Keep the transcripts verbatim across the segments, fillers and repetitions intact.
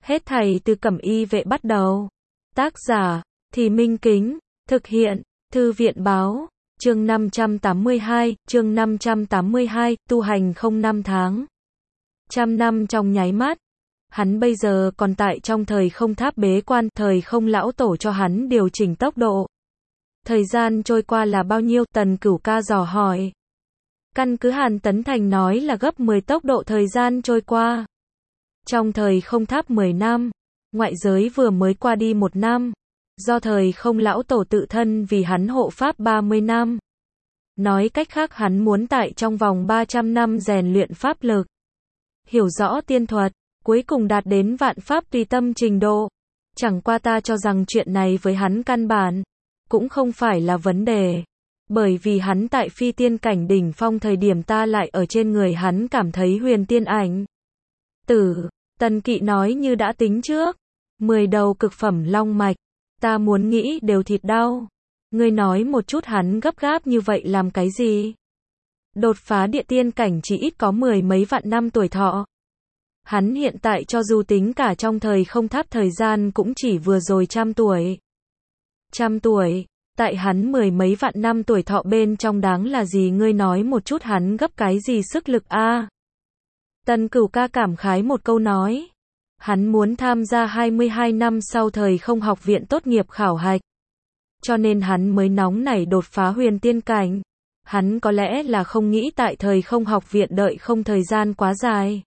Hết thảy từ Cẩm Y Vệ bắt đầu. Tác giả, Thì Minh Kính, thực hiện, Thư viện báo, chương năm trăm tám mươi hai, chương năm trăm tám mươi hai, tu hành không năm tháng. Trăm năm trong nháy mắt. Hắn bây giờ còn tại trong thời không tháp bế quan, thời không lão tổ cho hắn điều chỉnh tốc độ. Thời gian trôi qua là bao nhiêu? Tần Cửu Ca dò hỏi. Căn cứ Hàn Tấn Thành nói là gấp mười tốc độ thời gian trôi qua. Trong thời không tháp mười năm, ngoại giới vừa mới qua đi một năm, do thời không lão tổ tự thân vì hắn hộ pháp ba mươi năm. Nói cách khác hắn muốn tại trong vòng ba trăm năm rèn luyện pháp lực, hiểu rõ tiên thuật, cuối cùng đạt đến vạn pháp tùy tâm trình độ. Chẳng qua ta cho rằng chuyện này với hắn căn bản cũng không phải là vấn đề, bởi vì hắn tại phi tiên cảnh đỉnh phong thời điểm ta lại ở trên người hắn cảm thấy huyền tiên ảnh. Tử, Tần Kỵ nói như đã tính trước, mười đầu cực phẩm long mạch, ta muốn nghĩ đều thịt đau. Ngươi nói một chút hắn gấp gáp như vậy làm cái gì? Đột phá địa tiên cảnh chỉ ít có mười mấy vạn năm tuổi thọ. Hắn hiện tại cho dù tính cả trong thời không tháp thời gian cũng chỉ vừa rồi trăm tuổi. Trăm tuổi, tại hắn mười mấy vạn năm tuổi thọ bên trong đáng là gì? Ngươi nói một chút hắn gấp cái gì sức lực a? À? Tần Cửu Ca cảm khái một câu nói. Hắn muốn tham gia hai mươi hai năm sau thời không học viện tốt nghiệp khảo hạch. Cho nên hắn mới nóng nảy đột phá huyền tiên cảnh. Hắn có lẽ là không nghĩ tại thời không học viện đợi không thời gian quá dài.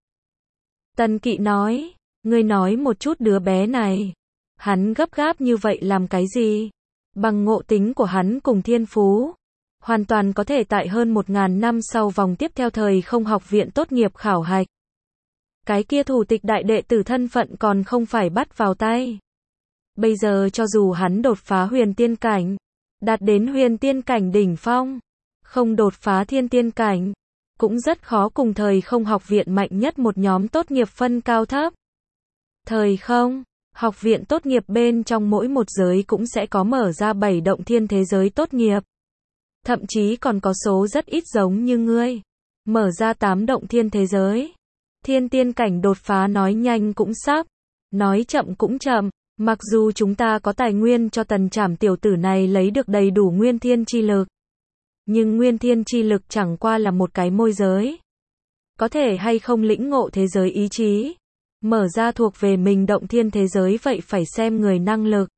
Tần Kỵ nói, ngươi nói một chút đứa bé này. Hắn gấp gáp như vậy làm cái gì? Bằng ngộ tính của hắn cùng thiên phú, hoàn toàn có thể tại hơn một ngàn năm sau vòng tiếp theo thời không học viện tốt nghiệp khảo hạch. Cái kia thủ tịch đại đệ tử thân phận còn không phải bắt vào tay. Bây giờ cho dù hắn đột phá huyền tiên cảnh, đạt đến huyền tiên cảnh đỉnh phong, không đột phá thiên tiên cảnh, cũng rất khó cùng thời không học viện mạnh nhất một nhóm tốt nghiệp phân cao thấp. Thời không học viện tốt nghiệp bên trong mỗi một giới cũng sẽ có mở ra bảy động thiên thế giới tốt nghiệp. Thậm chí còn có số rất ít giống như ngươi, mở ra tám động thiên thế giới. Thiên tiên cảnh đột phá nói nhanh cũng sắp, nói chậm cũng chậm. Mặc dù chúng ta có tài nguyên cho Tần Trảm tiểu tử này lấy được đầy đủ nguyên thiên chi lực, nhưng nguyên thiên chi lực chẳng qua là một cái môi giới. Có thể hay không lĩnh ngộ thế giới ý chí, mở ra thuộc về mình động thiên thế giới vậy phải xem người năng lực.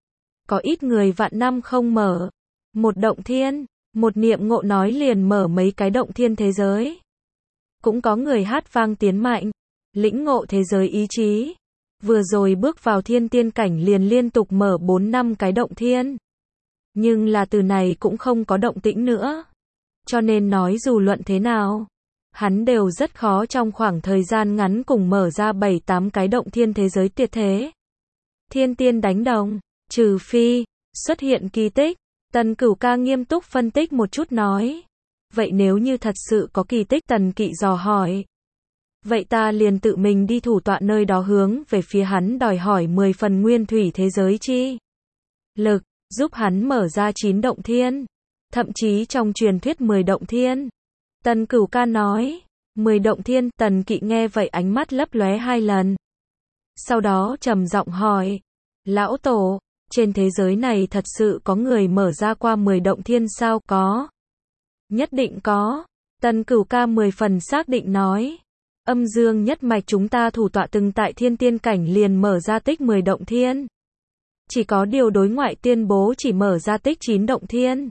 Có ít người vạn năm không mở một động thiên, một niệm ngộ nói liền mở mấy cái động thiên thế giới. Cũng có người hát vang tiến mạnh, lĩnh ngộ thế giới ý chí, vừa rồi bước vào thiên tiên cảnh liền liên tục mở bốn năm cái động thiên. Nhưng là từ này cũng không có động tĩnh nữa. Cho nên nói dù luận thế nào, hắn đều rất khó trong khoảng thời gian ngắn cùng mở ra bảy tám cái động thiên thế giới tuyệt thế. Thiên tiên đánh đồng, trừ phi xuất hiện kỳ tích. Tần Cửu Ca nghiêm túc phân tích một chút nói. Vậy nếu như thật sự có kỳ tích? Tần Kỵ dò hỏi. Vậy ta liền tự mình đi thủ tọa nơi đó hướng về phía hắn đòi hỏi mười phần nguyên thủy thế giới chi lực, giúp hắn mở ra chín động thiên, thậm chí trong truyền thuyết mười động thiên. Tần Cửu Ca nói, mười động thiên. Tần Kỵ nghe vậy ánh mắt lấp lóe hai lần. Sau đó trầm giọng hỏi, lão tổ, trên thế giới này thật sự có người mở ra qua mười động thiên sao? Có. Nhất định có. Tần Cửu Ca mười phần xác định nói. Âm dương nhất mạch chúng ta thủ tọa từng tại thiên tiên cảnh liền mở ra tích mười động thiên. Chỉ có điều đối ngoại tuyên bố chỉ mở ra tích chín động thiên.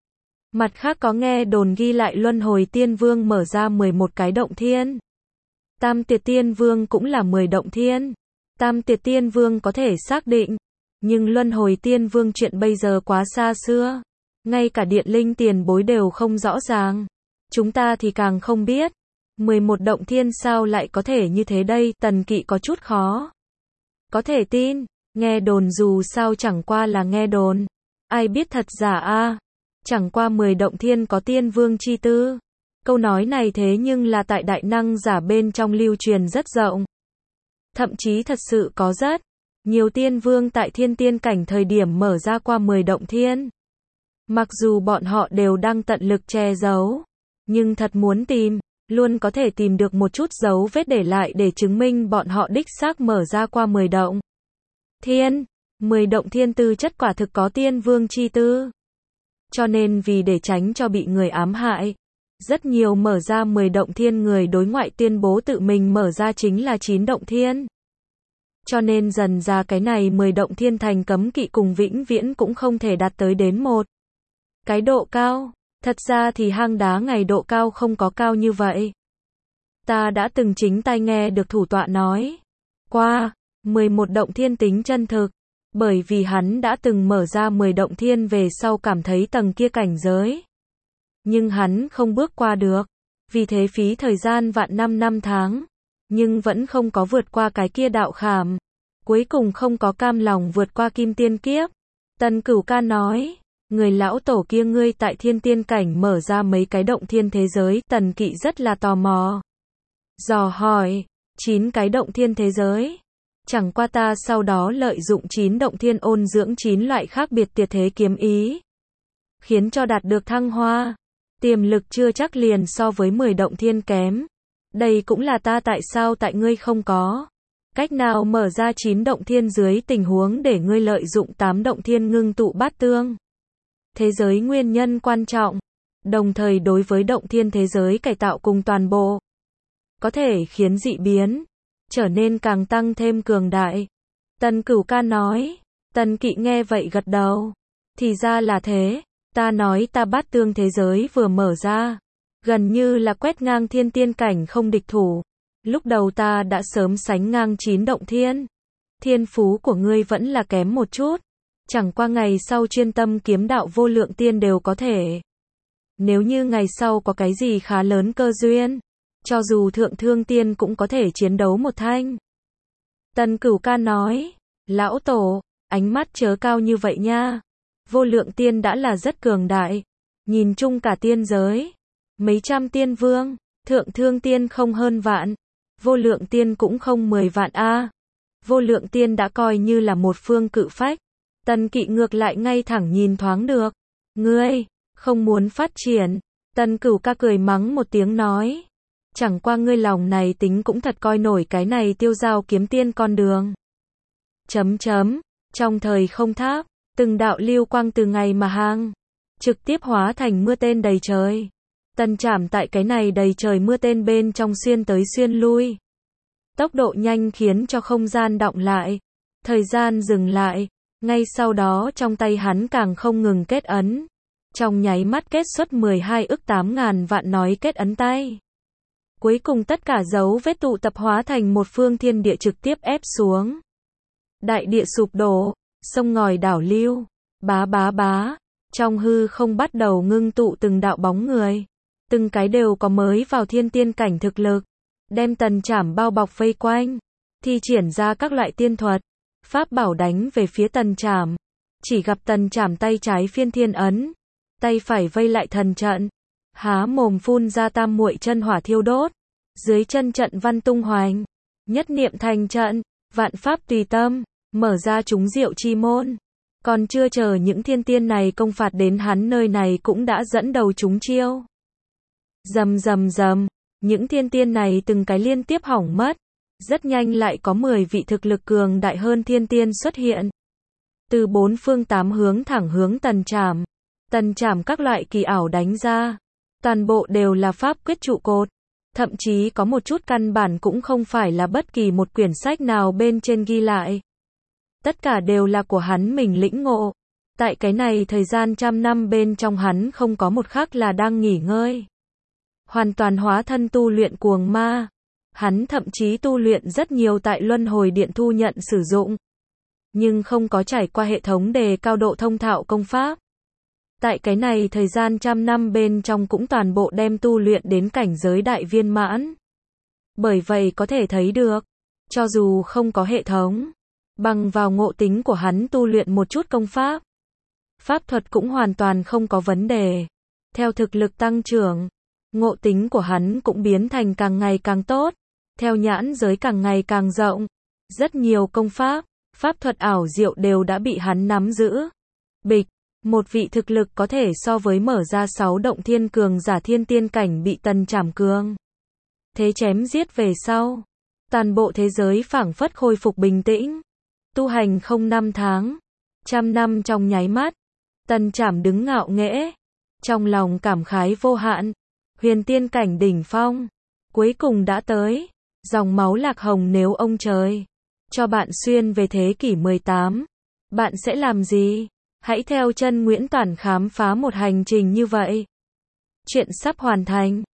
Mặt khác có nghe đồn ghi lại Luân Hồi Tiên Vương mở ra mười một cái động thiên. Tam Tiệt Tiên Vương cũng là mười động thiên. Tam Tiệt Tiên Vương có thể xác định, nhưng Luân Hồi Tiên Vương chuyện bây giờ quá xa xưa, ngay cả Điện Linh tiền bối đều không rõ ràng. Chúng ta thì càng không biết. mười một động thiên sao lại có thể như thế đây? Tần Kỵ có chút khó có thể tin. Nghe đồn dù sao chẳng qua là nghe đồn, ai biết thật giả a? À? Chẳng qua mười động thiên có tiên vương chi tư. Câu nói này thế nhưng là tại đại năng giả bên trong lưu truyền rất rộng. Thậm chí thật sự có rất nhiều tiên vương tại thiên tiên cảnh thời điểm mở ra qua mười động thiên. Mặc dù bọn họ đều đang tận lực che giấu, nhưng thật muốn tìm, luôn có thể tìm được một chút dấu vết để lại để chứng minh bọn họ đích xác mở ra qua mười động thiên. mười động thiên tư chất quả thực có tiên vương chi tư. Cho nên vì để tránh cho bị người ám hại, rất nhiều mở ra mười động thiên người đối ngoại tuyên bố tự mình mở ra chính là chín động thiên. Cho nên dần ra cái này mười động thiên thành cấm kỵ cùng vĩnh viễn cũng không thể đạt tới đến một cái độ cao. Thật ra thì hang đá ngày độ cao không có cao như vậy. Ta đã từng chính tay nghe được thủ tọa nói qua, mười một động thiên tính chân thực, bởi vì hắn đã từng mở ra mười động thiên về sau cảm thấy tầng kia cảnh giới. Nhưng hắn không bước qua được, vì thế phí thời gian vạn năm năm tháng, nhưng vẫn không có vượt qua cái kia đạo khảm. Cuối cùng không có cam lòng vượt qua kim tiên kiếp. Tần Cửu Ca nói, người lão tổ kia ngươi tại thiên tiên cảnh mở ra mấy cái động thiên thế giới, Tần Kỵ rất là tò mò. Dò hỏi, chín cái động thiên thế giới. Chẳng qua ta sau đó lợi dụng chín động thiên ôn dưỡng chín loại khác biệt tuyệt thế kiếm ý, khiến cho đạt được thăng hoa. Tiềm lực chưa chắc liền so với mười động thiên kém. Đây cũng là ta tại sao tại ngươi không có cách nào mở ra chín động thiên dưới tình huống để ngươi lợi dụng tám động thiên ngưng tụ bát tương thế giới nguyên nhân quan trọng, đồng thời đối với động thiên thế giới cải tạo cùng toàn bộ, có thể khiến dị biến trở nên càng tăng thêm cường đại. Tần Cửu Ca nói. Tần Kỵ nghe vậy gật đầu. Thì ra là thế, ta nói ta bát tương thế giới vừa mở ra, gần như là quét ngang thiên tiên cảnh không địch thủ. Lúc đầu ta đã sớm sánh ngang chín động thiên. Thiên phú của ngươi vẫn là kém một chút. Chẳng qua ngày sau chuyên tâm kiếm đạo vô lượng tiên đều có thể. Nếu như ngày sau có cái gì khá lớn cơ duyên, cho dù thượng thương tiên cũng có thể chiến đấu một thanh. Tần Cửu Ca nói, lão tổ, ánh mắt chớ cao như vậy nha. Vô lượng tiên đã là rất cường đại. Nhìn chung cả tiên giới, mấy trăm tiên vương, thượng thương tiên không hơn vạn, vô lượng tiên cũng không mười vạn a. Vô lượng tiên đã coi như là một phương cự phách. Tần Kỵ ngược lại ngay thẳng nhìn thoáng được. Ngươi, không muốn phát triển. Tần Cửu Ca cười mắng một tiếng nói. Chẳng qua ngươi lòng này tính cũng thật coi nổi cái này tiêu dao kiếm tiên con đường. Chấm chấm, trong thời không tháp, từng đạo lưu quang từ ngày mà hang, trực tiếp hóa thành mưa tên đầy trời. Tần Trảm tại cái này đầy trời mưa tên bên trong xuyên tới xuyên lui. Tốc độ nhanh khiến cho không gian đọng lại. Thời gian dừng lại. Ngay sau đó trong tay hắn càng không ngừng kết ấn. Trong nháy mắt kết xuất mười hai ức tám ngàn vạn nói kết ấn tay. Cuối cùng tất cả dấu vết tụ tập hóa thành một phương thiên địa trực tiếp ép xuống. Đại địa sụp đổ, sông ngòi đảo lưu, bá bá bá. Trong hư không bắt đầu ngưng tụ từng đạo bóng người. Từng cái đều có mới vào thiên tiên cảnh thực lực. Đem Tần Trảm bao bọc vây quanh. Thi triển ra các loại tiên thuật. Pháp bảo đánh về phía Tần Trảm. Chỉ gặp Tần Trảm tay trái phiên thiên ấn. Tay phải vây lại thần trận. Há mồm phun ra tam muội chân hỏa thiêu đốt. Dưới chân trận văn tung hoành. Nhất niệm thành trận. Vạn pháp tùy tâm. Mở ra chúng diệu chi môn. Còn chưa chờ những thiên tiên này công phạt đến hắn nơi này cũng đã dẫn đầu chúng chiêu. Rầm rầm rầm. Những thiên tiên này từng cái liên tiếp hỏng mất. Rất nhanh lại có mười vị thực lực cường đại hơn thiên tiên xuất hiện. Từ bốn phương tám hướng thẳng hướng Tần Trảm. Tần Trảm các loại kỳ ảo đánh ra. Toàn bộ đều là pháp quyết trụ cột. Thậm chí có một chút căn bản cũng không phải là bất kỳ một quyển sách nào bên trên ghi lại. Tất cả đều là của hắn mình lĩnh ngộ. Tại cái này thời gian trăm năm bên trong hắn không có một khắc là đang nghỉ ngơi. Hoàn toàn hóa thân tu luyện cuồng ma. Hắn thậm chí tu luyện rất nhiều tại luân hồi điện thu nhận sử dụng. Nhưng không có trải qua hệ thống đề cao độ thông thạo công pháp. Tại cái này thời gian trăm năm bên trong cũng toàn bộ đem tu luyện đến cảnh giới đại viên mãn. Bởi vậy có thể thấy được, cho dù không có hệ thống, bằng vào ngộ tính của hắn tu luyện một chút công pháp. Pháp thuật cũng hoàn toàn không có vấn đề. Theo thực lực tăng trưởng, ngộ tính của hắn cũng biến thành càng ngày càng tốt. Theo nhãn giới càng ngày càng rộng. Rất nhiều công pháp, pháp thuật ảo diệu đều đã bị hắn nắm giữ. Bịch, một vị thực lực có thể so với mở ra sáu động thiên cường giả thiên tiên cảnh bị Tần Trảm cường thế chém giết về sau. Toàn bộ thế giới phảng phất khôi phục bình tĩnh. Tu hành không năm tháng. Trăm năm trong nháy mắt. Tần Trảm đứng ngạo nghễ. Trong lòng cảm khái vô hạn. Huyền tiên cảnh đỉnh phong. Cuối cùng đã tới. Dòng máu lạc hồng nếu ông trời cho bạn xuyên về thế kỷ mười tám. Bạn sẽ làm gì? Hãy theo chân Nguyễn Toản khám phá một hành trình như vậy. Chuyện sắp hoàn thành.